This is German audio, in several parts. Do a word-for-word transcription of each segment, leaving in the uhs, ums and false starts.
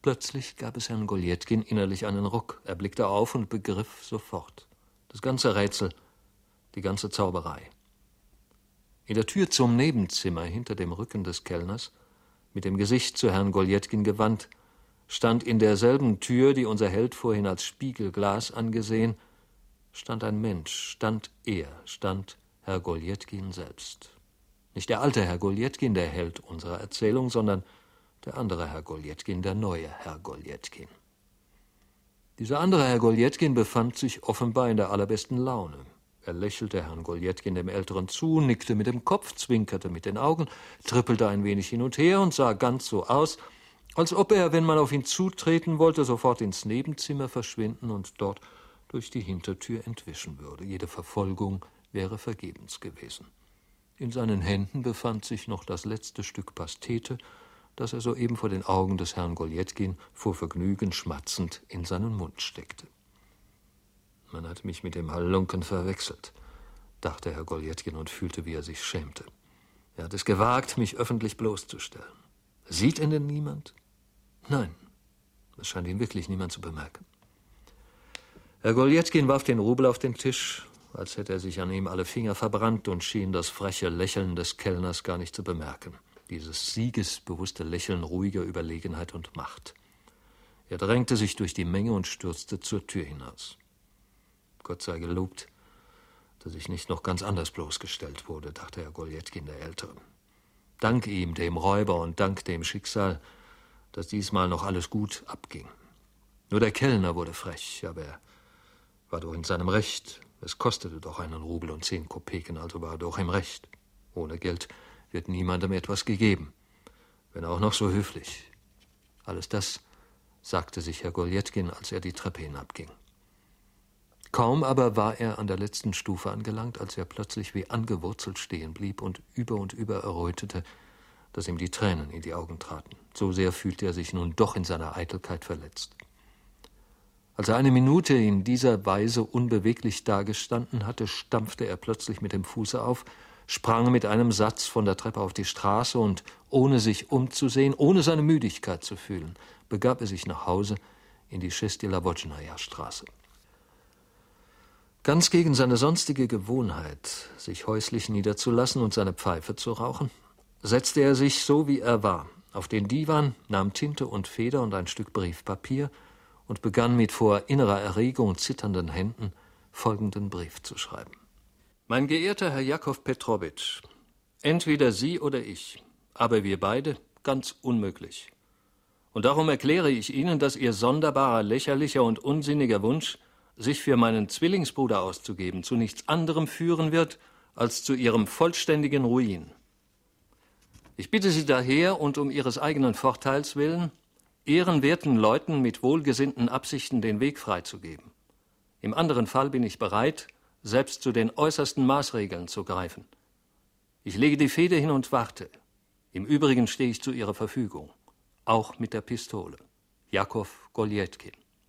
Plötzlich gab es Herrn Goljetkin innerlich einen Ruck. Er blickte auf und begriff sofort. Das ganze Rätsel, die ganze Zauberei. In der Tür zum Nebenzimmer hinter dem Rücken des Kellners, mit dem Gesicht zu Herrn Goljetkin gewandt, stand in derselben Tür, die unser Held vorhin als Spiegelglas angesehen, stand ein Mensch, stand er, stand Herr Goljetkin selbst. Nicht der alte Herr Goljetkin, der Held unserer Erzählung, sondern der andere Herr Goljetkin, der neue Herr Goljetkin. Dieser andere Herr Goljetkin befand sich offenbar in der allerbesten Laune. Er lächelte Herrn Goljetkin, dem Älteren, zu, nickte mit dem Kopf, zwinkerte mit den Augen, trippelte ein wenig hin und her und sah ganz so aus, als ob er, wenn man auf ihn zutreten wollte, sofort ins Nebenzimmer verschwinden und dort durch die Hintertür entwischen würde. Jede Verfolgung wäre vergebens gewesen. In seinen Händen befand sich noch das letzte Stück Pastete, das er soeben vor den Augen des Herrn Goljetkin vor Vergnügen schmatzend in seinen Mund steckte. »Man hat mich mit dem Halunken verwechselt«, dachte Herr Goljetkin und fühlte, wie er sich schämte. Er hat es gewagt, mich öffentlich bloßzustellen. Sieht ihn denn niemand? Nein, es scheint ihn wirklich niemand zu bemerken. Herr Goljetkin warf den Rubel auf den Tisch, als hätte er sich an ihm alle Finger verbrannt, und schien das freche Lächeln des Kellners gar nicht zu bemerken. Dieses siegesbewusste Lächeln ruhiger Überlegenheit und Macht. Er drängte sich durch die Menge und stürzte zur Tür hinaus. Gott sei gelobt, dass ich nicht noch ganz anders bloßgestellt wurde, dachte Herr Goljetkin der Ältere. Dank ihm, dem Räuber, und dank dem Schicksal, dass diesmal noch alles gut abging. Nur der Kellner wurde frech, aber er war doch in seinem Recht. Es kostete doch einen Rubel und zehn Kopeken, also war er doch im Recht. Ohne Geld wird niemandem etwas gegeben, wenn auch noch so höflich. Alles das sagte sich Herr Goljetkin, als er die Treppe hinabging. Kaum aber war er an der letzten Stufe angelangt, als er plötzlich wie angewurzelt stehen blieb und über und über errötete, dass ihm die Tränen in die Augen traten. So sehr fühlte er sich nun doch in seiner Eitelkeit verletzt. Als er eine Minute in dieser Weise unbeweglich dagestanden hatte, stampfte er plötzlich mit dem Fuße auf, sprang mit einem Satz von der Treppe auf die Straße und, ohne sich umzusehen, ohne seine Müdigkeit zu fühlen, begab er sich nach Hause in die Schtschetilawodschnaja-Straße. Ganz gegen seine sonstige Gewohnheit, sich häuslich niederzulassen und seine Pfeife zu rauchen, setzte er sich, so wie er war, auf den Diwan, nahm Tinte und Feder und ein Stück Briefpapier und begann mit vor innerer Erregung zitternden Händen folgenden Brief zu schreiben. Mein geehrter Herr Jakow Petrowitsch, entweder Sie oder ich, aber wir beide ganz unmöglich. Und darum erkläre ich Ihnen, dass Ihr sonderbarer, lächerlicher und unsinniger Wunsch, sich für meinen Zwillingsbruder auszugeben, zu nichts anderem führen wird, als zu Ihrem vollständigen Ruin. Ich bitte Sie daher und um Ihres eigenen Vorteils willen, ehrenwerten Leuten mit wohlgesinnten Absichten den Weg freizugeben. Im anderen Fall bin ich bereit, selbst zu den äußersten Maßregeln zu greifen. Ich lege die Feder hin und warte. Im Übrigen stehe ich zu Ihrer Verfügung, auch mit der Pistole. Jakow Goljetkin.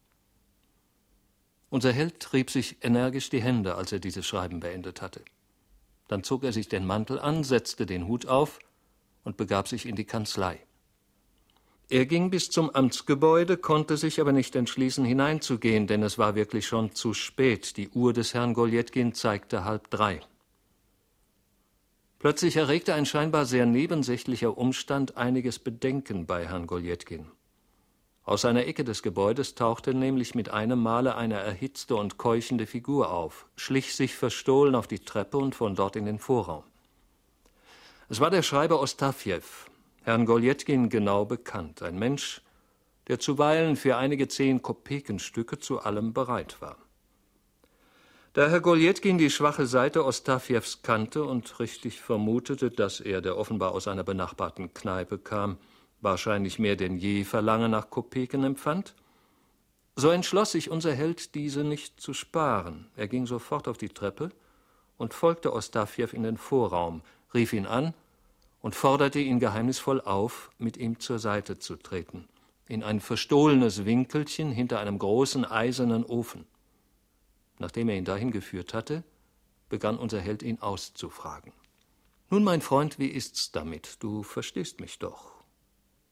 Unser Held rieb sich energisch die Hände, als er dieses Schreiben beendet hatte. Dann zog er sich den Mantel an, setzte den Hut auf und begab sich in die Kanzlei. Er ging bis zum Amtsgebäude, konnte sich aber nicht entschließen, hineinzugehen, denn es war wirklich schon zu spät. Die Uhr des Herrn Goljetkin zeigte halb drei. Plötzlich erregte ein scheinbar sehr nebensächlicher Umstand einiges Bedenken bei Herrn Goljetkin. Aus einer Ecke des Gebäudes tauchte nämlich mit einem Male eine erhitzte und keuchende Figur auf, schlich sich verstohlen auf die Treppe und von dort in den Vorraum. Es war der Schreiber Ostafjew, Herrn Goljetkin genau bekannt, ein Mensch, der zuweilen für einige zehn Kopekenstücke zu allem bereit war. Da Herr Goljetkin die schwache Seite Ostafjews kannte und richtig vermutete, dass er, der offenbar aus einer benachbarten Kneipe kam, wahrscheinlich mehr denn je Verlangen nach Kopeken empfand, so entschloss sich unser Held, diese nicht zu sparen. Er ging sofort auf die Treppe und folgte Ostafjew in den Vorraum, rief ihn an und forderte ihn geheimnisvoll auf, mit ihm zur Seite zu treten, in ein verstohlenes Winkelchen hinter einem großen eisernen Ofen. Nachdem er ihn dahin geführt hatte, begann unser Held ihn auszufragen. »Nun, mein Freund, wie ist's damit? Du verstehst mich doch.«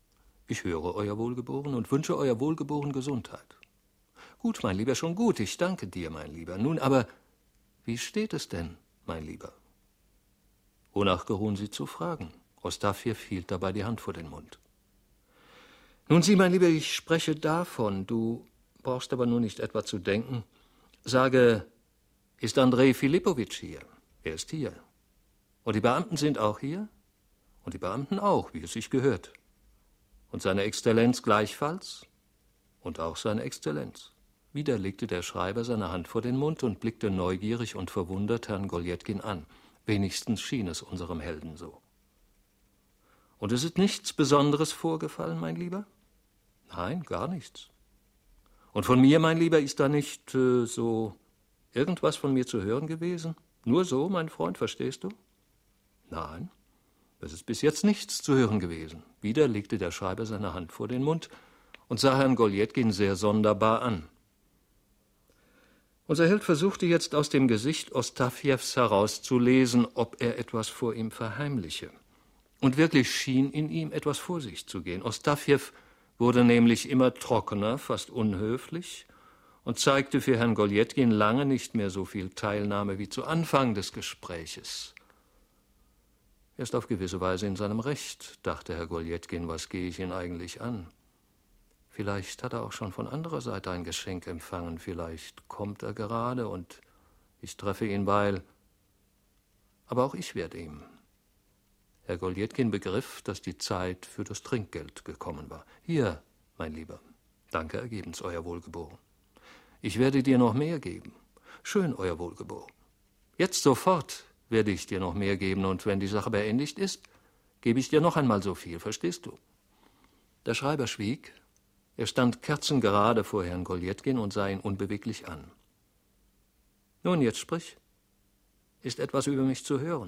Ich höre, Euer Wohlgeboren, und wünsche Euer Wohlgeboren Gesundheit. Gut, mein Lieber, schon gut, ich danke dir, mein Lieber. Nun aber, wie steht es denn, mein Lieber? Wonach geruhen Sie zu fragen? Ostafjew hielt dabei die Hand vor den Mund. Nun sieh, mein Lieber, ich spreche davon, du brauchst aber nur nicht etwa zu denken. Sage, ist Andrei Philippowitsch hier? Er ist hier. Und die Beamten sind auch hier? Und die Beamten auch, wie es sich gehört. Und seine Exzellenz gleichfalls? Und auch seine Exzellenz. Wieder legte der Schreiber seine Hand vor den Mund und blickte neugierig und verwundert Herrn Goljetkin an. Wenigstens schien es unserem Helden so. Und es ist nichts Besonderes vorgefallen, mein Lieber? Nein, gar nichts. Und von mir, mein Lieber, ist da nicht äh, so irgendwas von mir zu hören gewesen? Nur so, mein Freund, verstehst du? Nein, es ist bis jetzt nichts zu hören gewesen. Wieder legte der Schreiber seine Hand vor den Mund und sah Herrn Goljetkin sehr sonderbar an. Unser Held versuchte jetzt aus dem Gesicht Ostafjews herauszulesen, ob er etwas vor ihm verheimliche. Und wirklich schien in ihm etwas vor sich zu gehen. Ostafjew wurde nämlich immer trockener, fast unhöflich, und zeigte für Herrn Goljetkin lange nicht mehr so viel Teilnahme wie zu Anfang des Gespräches. Er ist auf gewisse Weise in seinem Recht, dachte Herr Goljetkin, was gehe ich ihn eigentlich an? Vielleicht hat er auch schon von anderer Seite ein Geschenk empfangen, vielleicht kommt er gerade und ich treffe ihn, weil... Aber auch ich werde ihm. Herr Goljetkin begriff, dass die Zeit für das Trinkgeld gekommen war. Hier, mein Lieber, danke ergebens, Euer Wohlgeboren. Ich werde dir noch mehr geben. Schön, Euer Wohlgeboren. Jetzt sofort werde ich dir noch mehr geben, und wenn die Sache beendigt ist, gebe ich dir noch einmal so viel, verstehst du? Der Schreiber schwieg. Er stand kerzengerade vor Herrn Goljetkin und sah ihn unbeweglich an. Nun, jetzt sprich. Ist etwas über mich zu hören?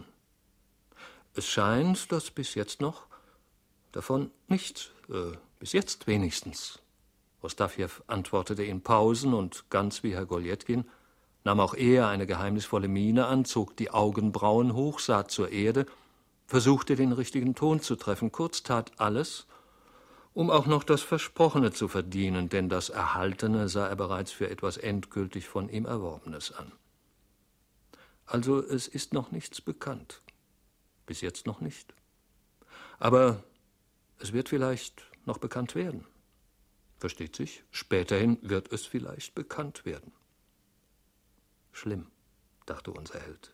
Es scheint, dass bis jetzt noch davon nichts, äh, bis jetzt wenigstens. Ostafjew antwortete in Pausen und ganz wie Herr Goljetkin nahm auch er eine geheimnisvolle Miene an, zog die Augenbrauen hoch, sah zur Erde, versuchte den richtigen Ton zu treffen, kurz tat alles, um auch noch das Versprochene zu verdienen, denn das Erhaltene sah er bereits für etwas endgültig von ihm Erworbenes an. Also es ist noch nichts bekannt. Bis jetzt noch nicht. Aber es wird vielleicht noch bekannt werden. Versteht sich? Späterhin wird es vielleicht bekannt werden. Schlimm, dachte unser Held.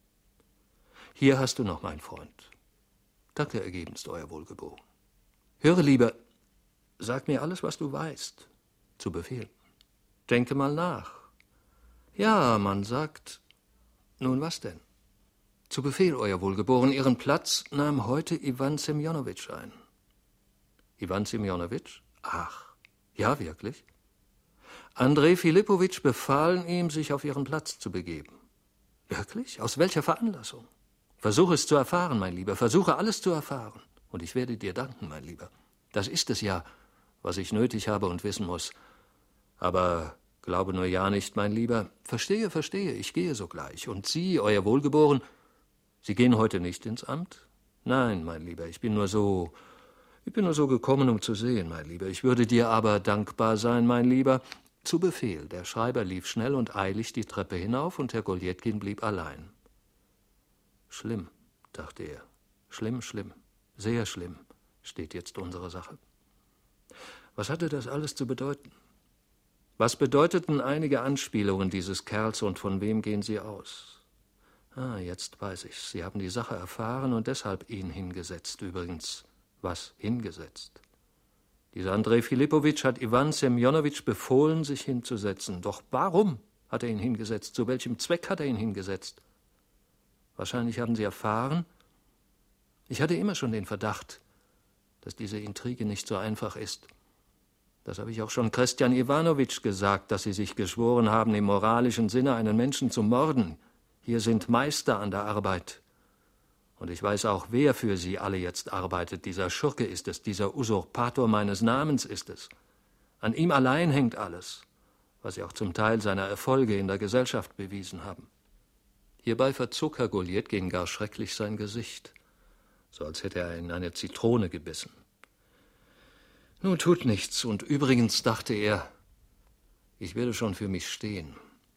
Hier hast du noch, mein Freund. Danke ergebenst, Euer Wohlgeboren. Höre lieber, sag mir alles, was du weißt. Zu Befehl. Denke mal nach. Ja, man sagt... Nun, was denn? Zu Befehl, Euer Wohlgeboren. Ihren Platz nahm heute Iwan Semjonowitsch ein. Iwan Semjonowitsch? Ach, ja, wirklich? Andrei Philippowitsch befahl ihm, sich auf ihren Platz zu begeben. Wirklich? Aus welcher Veranlassung? Versuche es zu erfahren, mein Lieber. Versuche alles zu erfahren. Und ich werde dir danken, mein Lieber. Das ist es ja, was ich nötig habe und wissen muss. Aber glaube nur ja nicht, mein Lieber. Verstehe, verstehe, ich gehe sogleich. Und Sie, Euer Wohlgeboren, Sie gehen heute nicht ins Amt? Nein, mein Lieber, ich bin nur so... Ich bin nur so gekommen, um zu sehen, mein Lieber. Ich würde dir aber dankbar sein, mein Lieber. Zu Befehl. Der Schreiber lief schnell und eilig die Treppe hinauf, und Herr Goljetkin blieb allein. Schlimm, dachte er. Schlimm, schlimm, sehr schlimm steht jetzt unsere Sache. Was hatte das alles zu bedeuten? Was bedeuteten einige Anspielungen dieses Kerls und von wem gehen sie aus? Ah, jetzt weiß ich's. Sie haben die Sache erfahren und deshalb ihn hingesetzt. Übrigens, was hingesetzt? Dieser Andrei Philippowitsch hat Iwan Semjonowitsch befohlen, sich hinzusetzen. Doch warum hat er ihn hingesetzt? Zu welchem Zweck hat er ihn hingesetzt? Wahrscheinlich haben Sie erfahren. Ich hatte immer schon den Verdacht, dass diese Intrige nicht so einfach ist. Das habe ich auch schon Christian Iwanowitsch gesagt, dass Sie sich geschworen haben, im moralischen Sinne einen Menschen zu morden. Hier sind Meister an der Arbeit. Und ich weiß auch, wer für Sie alle jetzt arbeitet. Dieser Schurke ist es, dieser Usurpator meines Namens ist es. An ihm allein hängt alles, was Sie auch zum Teil seiner Erfolge in der Gesellschaft bewiesen haben. Hierbei verzog Herr Goljetkin gar schrecklich sein Gesicht, so als hätte er in eine Zitrone gebissen. Nun tut nichts, und übrigens dachte er, ich werde schon für mich stehen.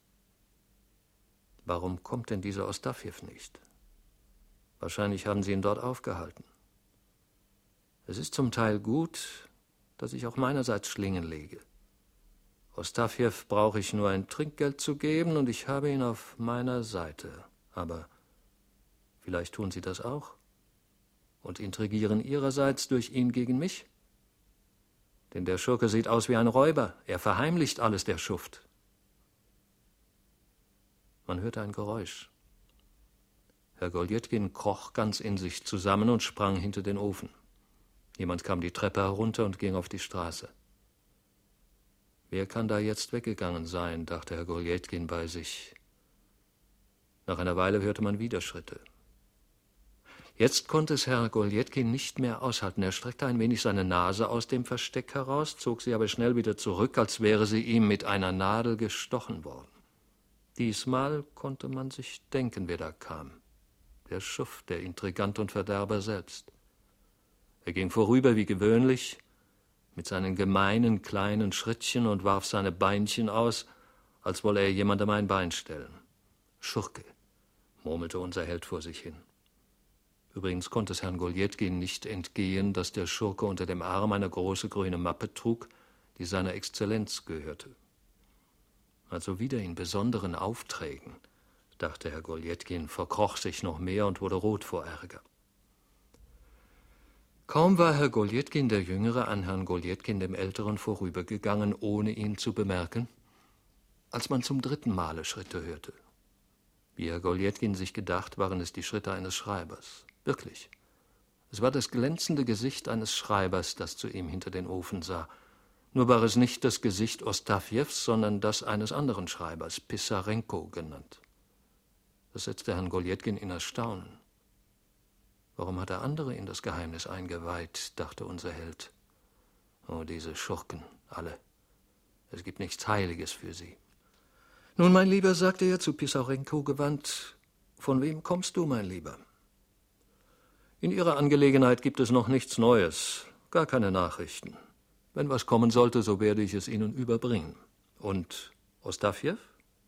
Warum kommt denn dieser Ostafjew nicht? Wahrscheinlich haben sie ihn dort aufgehalten. Es ist zum Teil gut, dass ich auch meinerseits Schlingen lege. Ostafjew brauche ich nur ein Trinkgeld zu geben, und ich habe ihn auf meiner Seite. Aber vielleicht tun sie das auch und intrigieren ihrerseits durch ihn gegen mich? Denn der Schurke sieht aus wie ein Räuber. Er verheimlicht alles, der Schuft. Man hörte ein Geräusch. Herr Goljetkin kroch ganz in sich zusammen und sprang hinter den Ofen. Jemand kam die Treppe herunter und ging auf die Straße. Wer kann da jetzt weggegangen sein, dachte Herr Goljetkin bei sich. Nach einer Weile hörte man wieder Schritte. Jetzt konnte es Herr Goljetkin nicht mehr aushalten. Er streckte ein wenig seine Nase aus dem Versteck heraus, zog sie aber schnell wieder zurück, als wäre sie ihm mit einer Nadel gestochen worden. Diesmal konnte man sich denken, wer da kam. Der Schuft, der Intrigant und Verderber selbst. Er ging vorüber wie gewöhnlich, mit seinen gemeinen kleinen Schrittchen, und warf seine Beinchen aus, als wolle er jemandem ein Bein stellen. Schurke, murmelte unser Held vor sich hin. Übrigens konnte es Herrn Goljetkin nicht entgehen, dass der Schurke unter dem Arm eine große grüne Mappe trug, die seiner Exzellenz gehörte. Also wieder in besonderen Aufträgen, dachte Herr Goljetkin, verkroch sich noch mehr und wurde rot vor Ärger. Kaum war Herr Goljetkin der Jüngere an Herrn Goljetkin dem Älteren vorübergegangen, ohne ihn zu bemerken, als man zum dritten Male Schritte hörte. Wie Herr Goljetkin sich gedacht, waren es die Schritte eines Schreibers. Wirklich. Es war das glänzende Gesicht eines Schreibers, das zu ihm hinter den Ofen sah. Nur war es nicht das Gesicht Ostafjews, sondern das eines anderen Schreibers, Pissarenko genannt. Das setzte Herrn Goljetkin in Erstaunen. Warum hat er andere in das Geheimnis eingeweiht, dachte unser Held. Oh, diese Schurken, alle. Es gibt nichts Heiliges für sie. Nun, mein Lieber, sagte er zu Pissarenko gewandt, von wem kommst du, mein Lieber? In Ihrer Angelegenheit gibt es noch nichts Neues, gar keine Nachrichten. Wenn was kommen sollte, so werde ich es Ihnen überbringen. Und Ostafjew?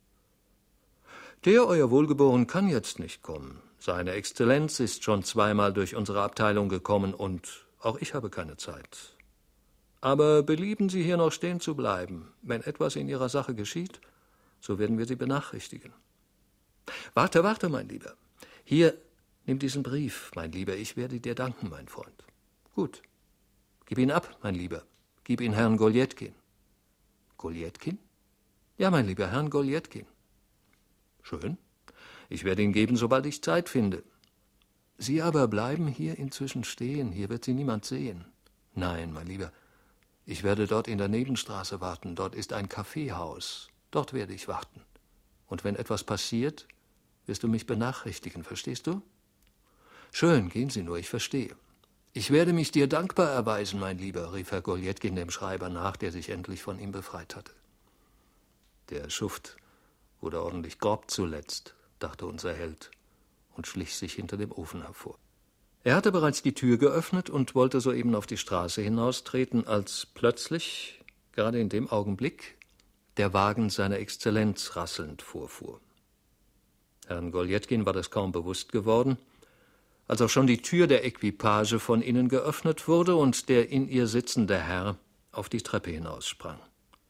Der, Euer Wohlgeboren, kann jetzt nicht kommen. Seine Exzellenz ist schon zweimal durch unsere Abteilung gekommen, und auch ich habe keine Zeit. Aber belieben Sie hier noch stehen zu bleiben. Wenn etwas in Ihrer Sache geschieht, so werden wir Sie benachrichtigen. Warte, warte, mein Lieber. Hier, nimm diesen Brief, mein Lieber. Ich werde dir danken, mein Freund. Gut. Gib ihn ab, mein Lieber. Gib ihn Herrn Goljetkin. Goljetkin? Ja, mein Lieber, Herrn Goljetkin. Schön. Ich werde ihn geben, sobald ich Zeit finde. Sie aber bleiben hier inzwischen stehen. Hier wird Sie niemand sehen. Nein, mein Lieber. Ich werde dort in der Nebenstraße warten. Dort ist ein Kaffeehaus. Dort werde ich warten. Und wenn etwas passiert, wirst du mich benachrichtigen, verstehst du? Schön, gehen Sie nur, ich verstehe. Ich werde mich dir dankbar erweisen, mein Lieber, rief Herr Goljetkin dem Schreiber nach, der sich endlich von ihm befreit hatte. Der Schuft wurde ordentlich grob zuletzt, dachte unser Held, und schlich sich hinter dem Ofen hervor. Er hatte bereits die Tür geöffnet und wollte soeben auf die Straße hinaustreten, als plötzlich, gerade in dem Augenblick, der Wagen seiner Exzellenz rasselnd vorfuhr. Herrn Goljetkin war das kaum bewusst geworden, als auch schon die Tür der Equipage von innen geöffnet wurde und der in ihr sitzende Herr auf die Treppe hinaussprang.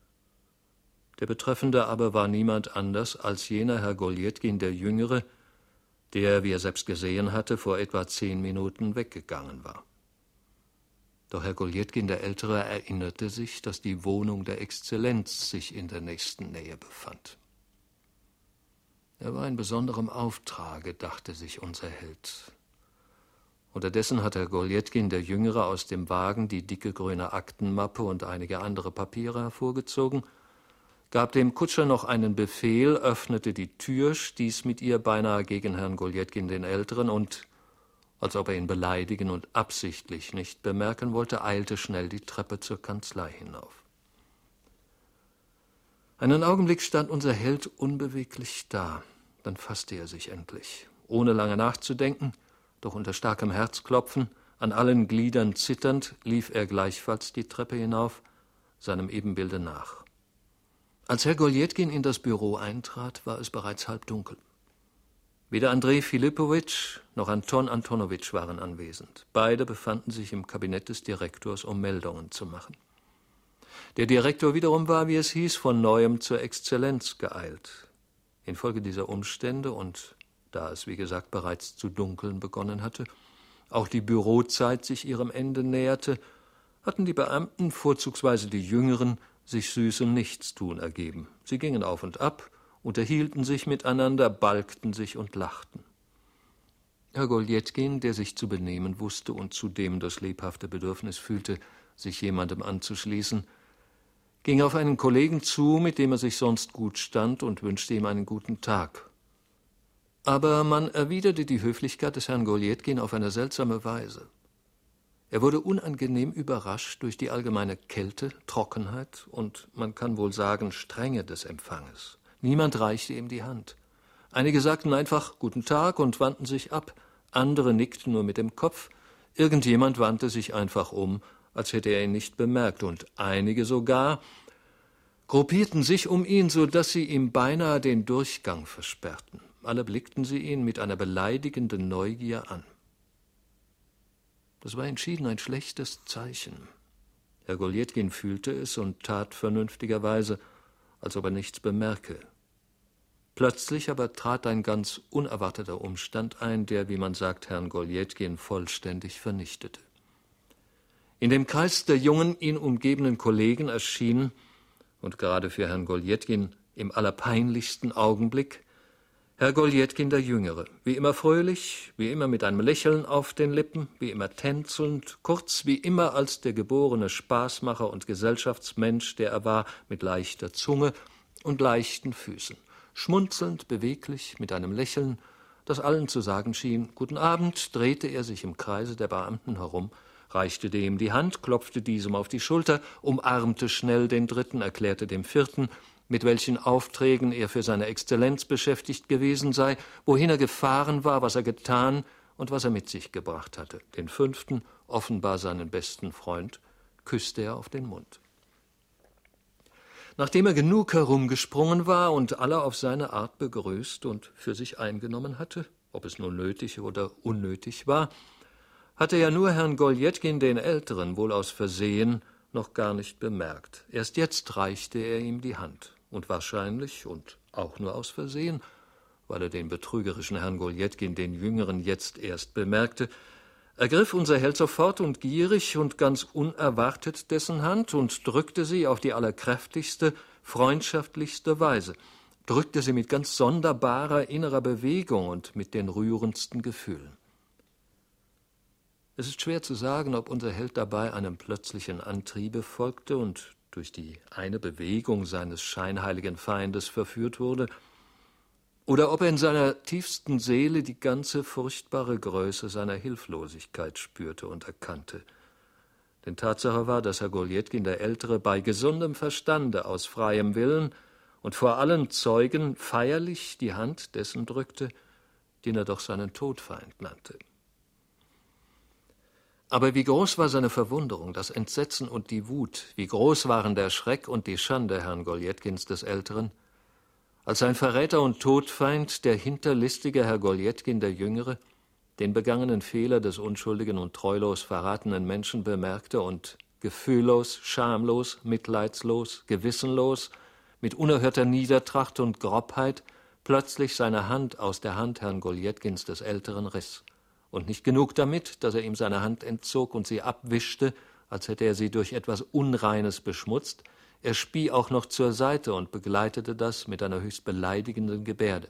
Der Betreffende aber war niemand anders als jener Herr Goljetkin der Jüngere, der, wie er selbst gesehen hatte, vor etwa zehn Minuten weggegangen war. Doch Herr Goljetkin der Ältere erinnerte sich, dass die Wohnung der Exzellenz sich in der nächsten Nähe befand. Er war in besonderem Auftrage, dachte sich unser Held. Unterdessen hat Herr Goljetkin der Jüngere aus dem Wagen die dicke grüne Aktenmappe und einige andere Papiere hervorgezogen, gab dem Kutscher noch einen Befehl, öffnete die Tür, stieß mit ihr beinahe gegen Herrn Goljetkin den Älteren und, als ob er ihn beleidigen und absichtlich nicht bemerken wollte, eilte schnell die Treppe zur Kanzlei hinauf. Einen Augenblick stand unser Held unbeweglich da, dann fasste er sich endlich. Ohne lange nachzudenken, doch unter starkem Herzklopfen, An allen Gliedern zitternd lief er gleichfalls die Treppe hinauf, seinem Ebenbilde nach. Als Herr Goljetkin in das Büro eintrat, war es bereits halb dunkel. Weder Andrej Filipowitsch noch Anton Antonowitsch waren anwesend. Beide befanden sich im Kabinett des Direktors, um Meldungen zu machen. Der Direktor wiederum war, wie es hieß, von Neuem zur Exzellenz geeilt. Infolge dieser Umstände und da es, wie gesagt, bereits zu dunkeln begonnen hatte, auch die Bürozeit sich ihrem Ende näherte, hatten die Beamten, vorzugsweise die Jüngeren, sich süßem Nichtstun ergeben. Sie gingen auf und ab, unterhielten sich miteinander, balgten sich und lachten. Herr Goljetkin, der sich zu benehmen wusste und zudem das lebhafte Bedürfnis fühlte, sich jemandem anzuschließen, ging auf einen Kollegen zu, mit dem er sich sonst gut stand, und wünschte ihm einen guten Tag. Aber man erwiderte die Höflichkeit des Herrn Goljetkin auf eine seltsame Weise. Er wurde unangenehm überrascht durch die allgemeine Kälte, Trockenheit und, man kann wohl sagen, Strenge des Empfanges. Niemand reichte ihm die Hand. Einige sagten einfach »Guten Tag« und wandten sich ab, andere nickten nur mit dem Kopf, irgendjemand wandte sich einfach um, als hätte er ihn nicht bemerkt, und einige sogar gruppierten sich um ihn, so dass sie ihm beinahe den Durchgang versperrten. Alle blickten sie ihn mit einer beleidigenden Neugier an. Das war entschieden ein schlechtes Zeichen. Herr Goljetkin fühlte es und tat vernünftigerweise, als ob er nichts bemerke. Plötzlich aber trat ein ganz unerwarteter Umstand ein, der, wie man sagt, Herrn Goljetkin vollständig vernichtete. In dem Kreis der jungen, ihn umgebenden Kollegen erschien, und gerade für Herrn Goljetkin im allerpeinlichsten Augenblick, Herr Goljetkin der Jüngere, wie immer fröhlich, wie immer mit einem Lächeln auf den Lippen, wie immer tänzelnd, kurz wie immer als der geborene Spaßmacher und Gesellschaftsmensch, der er war, mit leichter Zunge und leichten Füßen, schmunzelnd, beweglich, mit einem Lächeln, das allen zu sagen schien, »Guten Abend«, drehte er sich im Kreise der Beamten herum, reichte dem die Hand, klopfte diesem auf die Schulter, umarmte schnell den Dritten, erklärte dem Vierten, mit welchen Aufträgen er für seine Exzellenz beschäftigt gewesen sei, wohin er gefahren war, was er getan und was er mit sich gebracht hatte. Den Fünften, offenbar seinen besten Freund, küsste er auf den Mund. Nachdem er genug herumgesprungen war und alle auf seine Art begrüßt und für sich eingenommen hatte, ob es nun nötig oder unnötig war, hatte er nur Herrn Goljetkin, den Älteren, wohl aus Versehen, noch gar nicht bemerkt. Erst jetzt reichte er ihm die Hand. Und wahrscheinlich, und auch nur aus Versehen, weil er den betrügerischen Herrn Goljetkin, den Jüngeren, jetzt erst bemerkte, ergriff unser Held sofort und gierig und ganz unerwartet dessen Hand und drückte sie auf die allerkräftigste, freundschaftlichste Weise, drückte sie mit ganz sonderbarer innerer Bewegung und mit den rührendsten Gefühlen. Es ist schwer zu sagen, ob unser Held dabei einem plötzlichen Antriebe folgte und durch die eine Bewegung seines scheinheiligen Feindes verführt wurde, oder ob er in seiner tiefsten Seele die ganze furchtbare Größe seiner Hilflosigkeit spürte und erkannte. Denn Tatsache war, dass Herr Goljetkin der Ältere bei gesundem Verstande, aus freiem Willen und vor allen Zeugen feierlich die Hand dessen drückte, den er doch seinen Todfeind nannte. Aber wie groß war seine Verwunderung, das Entsetzen und die Wut, wie groß waren der Schreck und die Schande Herrn Goljetkins des Älteren, als sein Verräter und Todfeind, der hinterlistige Herr Goljetkin der Jüngere, den begangenen Fehler des unschuldigen und treulos verratenen Menschen bemerkte und gefühllos, schamlos, mitleidslos, gewissenlos, mit unerhörter Niedertracht und Grobheit plötzlich seine Hand aus der Hand Herrn Goljetkins des Älteren riss. Und nicht genug damit, dass er ihm seine Hand entzog und sie abwischte, als hätte er sie durch etwas Unreines beschmutzt, er spie auch noch zur Seite und begleitete das mit einer höchst beleidigenden Gebärde.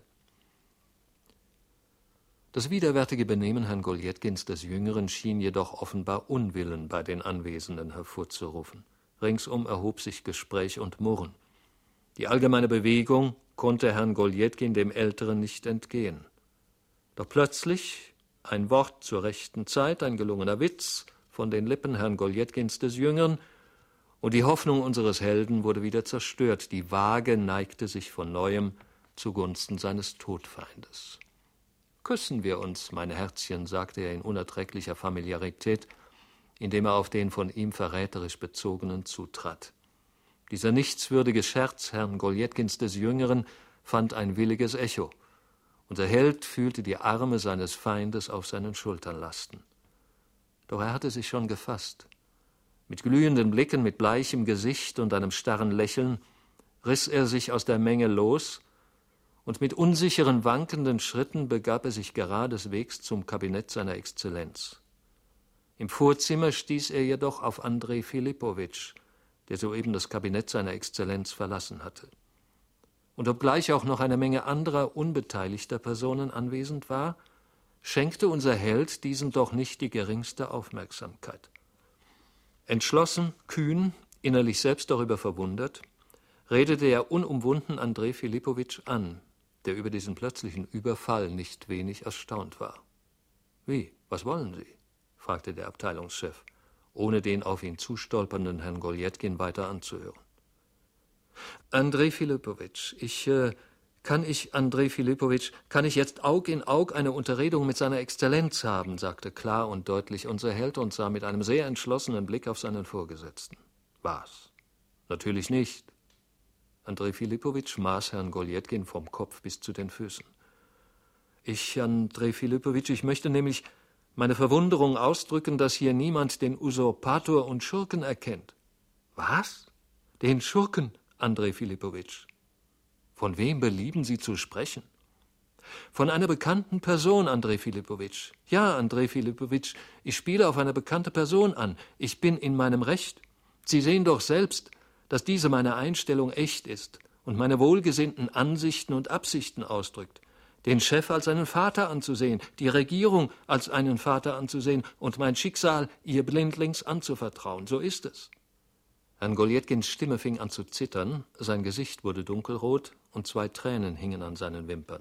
Das widerwärtige Benehmen Herrn Goljetkins des Jüngeren schien jedoch offenbar Unwillen bei den Anwesenden hervorzurufen. Ringsum erhob sich Gespräch und Murren. Die allgemeine Bewegung konnte Herrn Goljetkin dem Älteren nicht entgehen. Doch plötzlich ein Wort zur rechten Zeit, ein gelungener Witz von den Lippen Herrn Goljetkins des Jüngeren, und die Hoffnung unseres Helden wurde wieder zerstört. Die Waage neigte sich von Neuem zugunsten seines Todfeindes. Küssen wir uns, meine Herzchen, sagte er in unerträglicher Familiarität, indem er auf den von ihm verräterisch Bezogenen zutrat. Dieser nichtswürdige Scherz Herrn Goljetkins des Jüngeren fand ein williges Echo. Unser Held fühlte die Arme seines Feindes auf seinen Schultern lasten. Doch er hatte sich schon gefasst. Mit glühenden Blicken, mit bleichem Gesicht und einem starren Lächeln riss er sich aus der Menge los, und mit unsicheren, wankenden Schritten begab er sich geradeswegs zum Kabinett seiner Exzellenz. Im Vorzimmer stieß er jedoch auf Andrej Filipowitsch, der soeben das Kabinett seiner Exzellenz verlassen hatte. Und obgleich auch noch eine Menge anderer unbeteiligter Personen anwesend war, schenkte unser Held diesen doch nicht die geringste Aufmerksamkeit. Entschlossen, kühn, innerlich selbst darüber verwundert, redete er unumwunden Andrej Filipowitsch an, der über diesen plötzlichen Überfall nicht wenig erstaunt war. »Wie, was wollen Sie?« fragte der Abteilungschef, ohne den auf ihn zustolpernden Herrn Goljetkin weiter anzuhören. »Andrej Filipowitsch, ich, äh, kann ich, Andrej Filipowitsch, kann ich jetzt Aug in Aug eine Unterredung mit seiner Exzellenz haben«, sagte klar und deutlich unser Held und sah mit einem sehr entschlossenen Blick auf seinen Vorgesetzten. »Was? Natürlich nicht.« Andrej Filipowitsch maß Herrn Goljetkin vom Kopf bis zu den Füßen. »Ich, Andrej Filipowitsch, ich möchte nämlich meine Verwunderung ausdrücken, dass hier niemand den Usurpator und Schurken erkennt.« »Was? Den Schurken, Andrej Filipowitsch? Von wem belieben Sie zu sprechen?« »Von einer bekannten Person, Andrej Filipowitsch. Ja, Andrej Filipowitsch, ich spiele auf eine bekannte Person an. Ich bin in meinem Recht. Sie sehen doch selbst, dass diese meine Einstellung echt ist und meine wohlgesinnten Ansichten und Absichten ausdrückt. Den Chef als einen Vater anzusehen, die Regierung als einen Vater anzusehen und mein Schicksal ihr blindlings anzuvertrauen. So ist es.« Herrn Goljetkins Stimme fing an zu zittern, sein Gesicht wurde dunkelrot und zwei Tränen hingen an seinen Wimpern.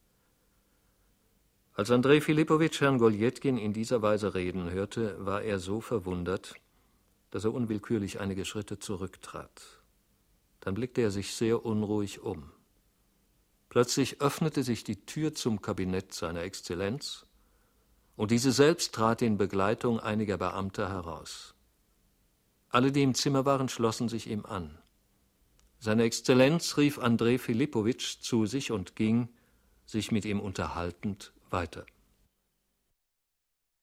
Als Andrej Filipowitsch Herrn Goljetkin in dieser Weise reden hörte, war er so verwundert, dass er unwillkürlich einige Schritte zurücktrat. Dann blickte er sich sehr unruhig um. Plötzlich öffnete sich die Tür zum Kabinett seiner Exzellenz, und diese selbst trat in Begleitung einiger Beamter heraus. Alle, die im Zimmer waren, schlossen sich ihm an. Seine Exzellenz rief Andrej Filipowitsch zu sich und ging, sich mit ihm unterhaltend, weiter.